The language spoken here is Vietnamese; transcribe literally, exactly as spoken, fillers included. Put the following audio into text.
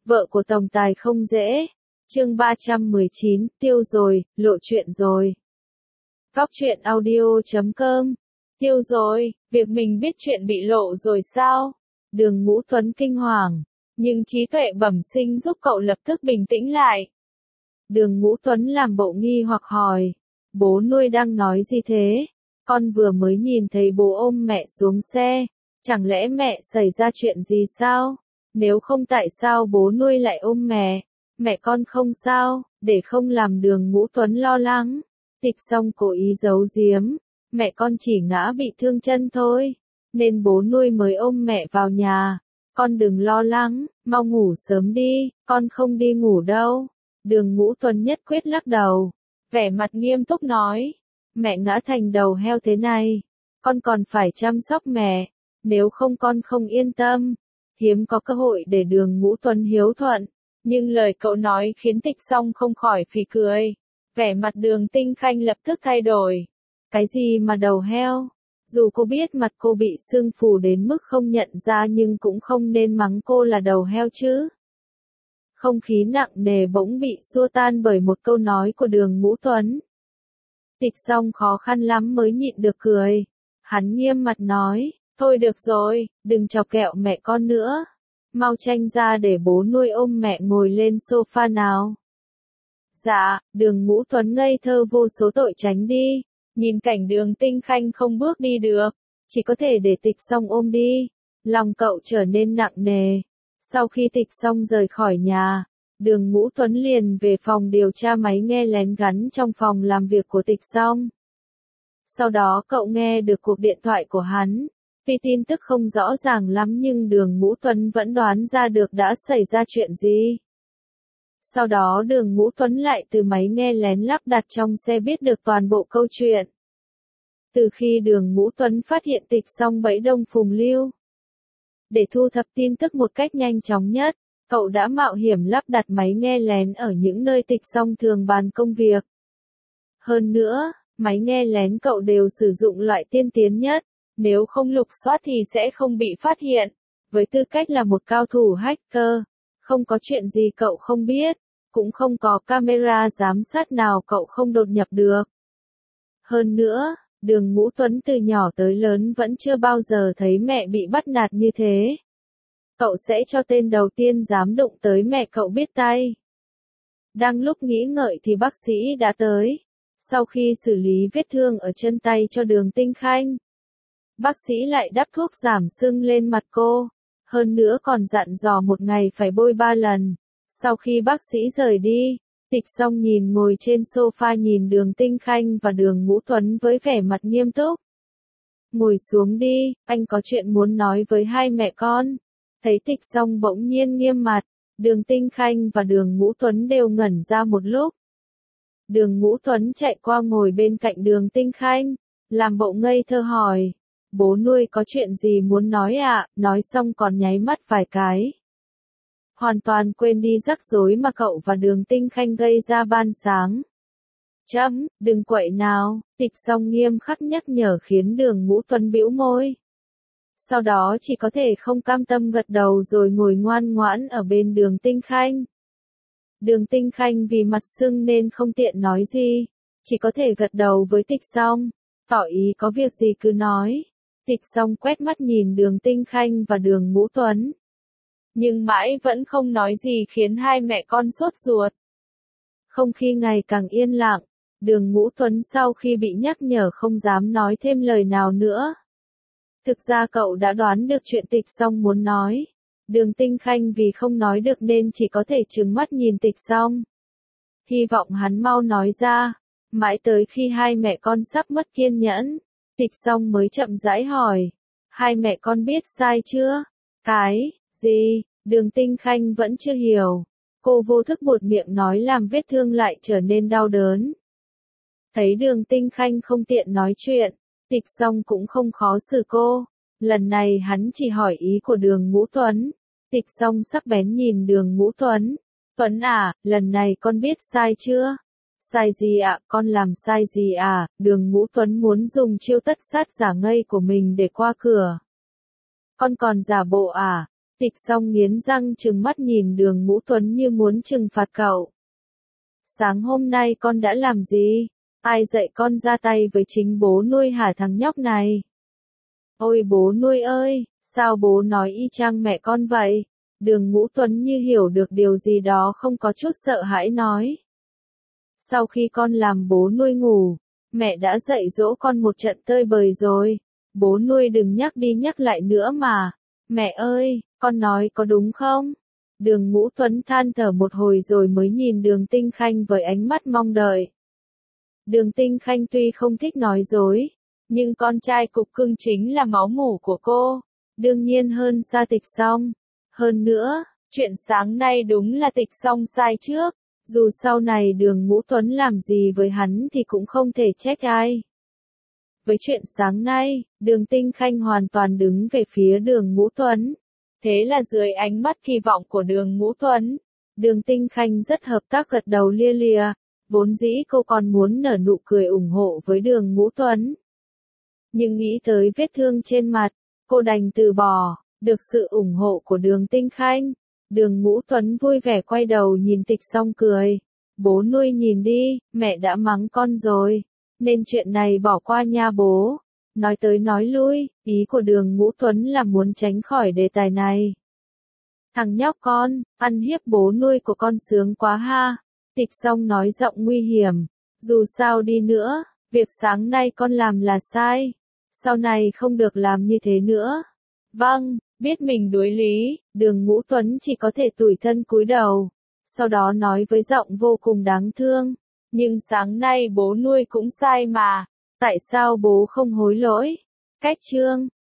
Vợ của tổng tài không dễ. Chương ba trăm mười chín, tiêu rồi, lộ chuyện rồi. Góc truyện audio chấm com. Tiêu rồi, việc mình biết chuyện bị lộ rồi sao? Đường Ngũ Tuấn kinh hoàng, nhưng trí tuệ bẩm sinh giúp cậu lập tức bình tĩnh lại. Đường Ngũ Tuấn làm bộ nghi hoặc hỏi, bố nuôi đang nói gì thế? Con vừa mới nhìn thấy bố ôm mẹ xuống xe, chẳng lẽ mẹ xảy ra chuyện gì sao? Nếu không tại sao bố nuôi lại ôm mẹ? Mẹ con không sao, để không làm Đường Ngũ Tuấn lo lắng. Tịch Song cố ý giấu giếm, mẹ con chỉ ngã bị thương chân thôi, nên bố nuôi mới ôm mẹ vào nhà. Con đừng lo lắng, mau ngủ sớm đi, con không đi ngủ đâu. Đường Ngũ Tuấn nhất quyết lắc đầu, vẻ mặt nghiêm túc nói, mẹ ngã thành đầu heo thế này, con còn phải chăm sóc mẹ, nếu không con không yên tâm. Hiếm có cơ hội để Đường Ngũ Tuấn hiếu thuận, nhưng lời cậu nói khiến Tịch Song không khỏi phì cười. Vẻ mặt Đường Tinh Khanh lập tức thay đổi. Cái gì mà đầu heo? Dù cô biết mặt cô bị sưng phù đến mức không nhận ra nhưng cũng không nên mắng cô là đầu heo chứ. Không khí nặng nề bỗng bị xua tan bởi một câu nói của Đường Ngũ Tuấn. Tịch Song khó khăn lắm mới nhịn được cười. Hắn nghiêm mặt nói, thôi được rồi, đừng chọc kẹo mẹ con nữa. Mau tranh ra để bố nuôi ôm mẹ ngồi lên sofa nào. Dạ, Đường Ngũ Tuấn ngây thơ vô số tội tránh đi. Nhìn cảnh Đường Tinh Khanh không bước đi được, chỉ có thể để Tịch Song ôm đi. Lòng cậu trở nên nặng nề. Sau khi Tịch Song rời khỏi nhà, Đường Ngũ Tuấn liền về phòng điều tra máy nghe lén gắn trong phòng làm việc của Tịch Song. Sau đó cậu nghe được cuộc điện thoại của hắn. Tuy tin tức không rõ ràng lắm nhưng Đường Ngũ Tuấn vẫn đoán ra được đã xảy ra chuyện gì. Sau đó Đường Ngũ Tuấn lại từ máy nghe lén lắp đặt trong xe biết được toàn bộ câu chuyện. Từ khi Đường Ngũ Tuấn phát hiện Tịch Song bẫy Đông Phùng Lưu, để thu thập tin tức một cách nhanh chóng nhất, cậu đã mạo hiểm lắp đặt máy nghe lén ở những nơi Tịch Song thường bàn công việc. Hơn nữa, máy nghe lén cậu đều sử dụng loại tiên tiến nhất, nếu không lục soát thì sẽ không bị phát hiện. Với tư cách là một cao thủ hacker, không có chuyện gì cậu không biết, cũng không có camera giám sát nào cậu không đột nhập được. Hơn nữa, Đường Ngũ Tuấn từ nhỏ tới lớn vẫn chưa bao giờ thấy mẹ bị bắt nạt như thế. Cậu sẽ cho tên đầu tiên dám đụng tới mẹ cậu biết tay. Đang lúc nghĩ ngợi thì bác sĩ đã tới. Sau khi xử lý vết thương ở chân tay cho Đường Tinh Khanh, bác sĩ lại đắp thuốc giảm sưng lên mặt cô. Hơn nữa còn dặn dò một ngày phải bôi ba lần. Sau khi bác sĩ rời đi, Tịch Song nhìn ngồi trên sofa nhìn Đường Tinh Khanh và Đường Ngũ Tuấn với vẻ mặt nghiêm túc. Ngồi xuống đi, anh có chuyện muốn nói với hai mẹ con. Thấy Tịch Song bỗng nhiên nghiêm mặt, Đường Tinh Khanh và Đường Ngũ Tuấn đều ngẩn ra một lúc. Đường Ngũ Tuấn chạy qua ngồi bên cạnh Đường Tinh Khanh, làm bộ ngây thơ hỏi, bố nuôi có chuyện gì muốn nói ạ? À? Nói xong còn nháy mắt vài cái. Hoàn toàn quên đi rắc rối mà cậu và Đường Tinh Khanh gây ra ban sáng. Chấm, đừng quậy nào, Tịch Song nghiêm khắc nhắc nhở khiến Đường Ngũ Tuấn bĩu môi. Sau đó chỉ có thể không cam tâm gật đầu rồi ngồi ngoan ngoãn ở bên Đường Tinh Khanh. Đường Tinh Khanh vì mặt sưng nên không tiện nói gì, chỉ có thể gật đầu với Tịch Song, tỏ ý có việc gì cứ nói. Tịch Song quét mắt nhìn Đường Tinh Khanh và Đường Ngũ Tuấn, nhưng mãi vẫn không nói gì khiến hai mẹ con sốt ruột. Không khí ngày càng yên lặng, Đường Ngũ Tuấn sau khi bị nhắc nhở không dám nói thêm lời nào nữa. Thực ra cậu đã đoán được chuyện Tịch Song muốn nói. Đường Tinh Khanh vì không nói được nên chỉ có thể trừng mắt nhìn Tịch Song. Hy vọng hắn mau nói ra. Mãi tới khi hai mẹ con sắp mất kiên nhẫn, Tịch Song mới chậm rãi hỏi. Hai mẹ con biết sai chưa? Cái gì? Đường Tinh Khanh vẫn chưa hiểu. Cô vô thức buột miệng nói làm vết thương lại trở nên đau đớn. Thấy Đường Tinh Khanh không tiện nói chuyện, Tịch Song cũng không khó xử cô. Lần này hắn chỉ hỏi ý của Đường Ngũ Tuấn. Tịch Song sắc bén nhìn Đường Ngũ Tuấn. Tuấn à, lần này con biết sai chưa? Sai gì ạ, à? Con làm sai gì à? Đường Ngũ Tuấn muốn dùng chiêu tất sát giả ngây của mình để qua cửa. Con còn giả bộ à? Tịch Song nghiến răng trừng mắt nhìn Đường Ngũ Tuấn như muốn trừng phạt cậu. Sáng hôm nay con đã làm gì? Ai dạy con ra tay với chính bố nuôi hả thằng nhóc này? Ôi bố nuôi ơi, sao bố nói y chang mẹ con vậy? Đường Ngũ Tuấn như hiểu được điều gì đó không có chút sợ hãi nói. Sau khi con làm bố nuôi ngủ, mẹ đã dạy dỗ con một trận tơi bời rồi. Bố nuôi đừng nhắc đi nhắc lại nữa mà. Mẹ ơi, con nói có đúng không? Đường Ngũ Tuấn than thở một hồi rồi mới nhìn Đường Tinh Khanh với ánh mắt mong đợi. Đường Tinh Khanh tuy không thích nói dối, nhưng con trai cục cưng chính là máu mủ của cô, đương nhiên hơn xa Tịch Song. Hơn nữa, chuyện sáng nay đúng là Tịch Song sai trước, dù sau này Đường Ngũ Tuấn làm gì với hắn thì cũng không thể trách ai. Với chuyện sáng nay, Đường Tinh Khanh hoàn toàn đứng về phía Đường Ngũ Tuấn. Thế là dưới ánh mắt kỳ vọng của Đường Ngũ Tuấn, Đường Tinh Khanh rất hợp tác gật đầu lia lịa, vốn dĩ cô còn muốn nở nụ cười ủng hộ với Đường Ngũ Tuấn. Nhưng nghĩ tới vết thương trên mặt, cô đành từ bỏ, được sự ủng hộ của Đường Tinh Khanh. Đường Ngũ Tuấn vui vẻ quay đầu nhìn Tịch Song cười. Bố nuôi nhìn đi, mẹ đã mắng con rồi, nên chuyện này bỏ qua nha bố. Nói tới nói lui, ý của Đường Ngũ Tuấn là muốn tránh khỏi đề tài này. Thằng nhóc con, ăn hiếp bố nuôi của con sướng quá ha. Tịch Song nói giọng nguy hiểm. Dù sao đi nữa, việc sáng nay con làm là sai. Sau này không được làm như thế nữa. Vâng, biết mình đối lý, Đường Ngũ Tuấn chỉ có thể tủi thân cúi đầu. Sau đó nói với giọng vô cùng đáng thương. Nhưng sáng nay bố nuôi cũng sai mà. Tại sao bố không hối lỗi? Cách chương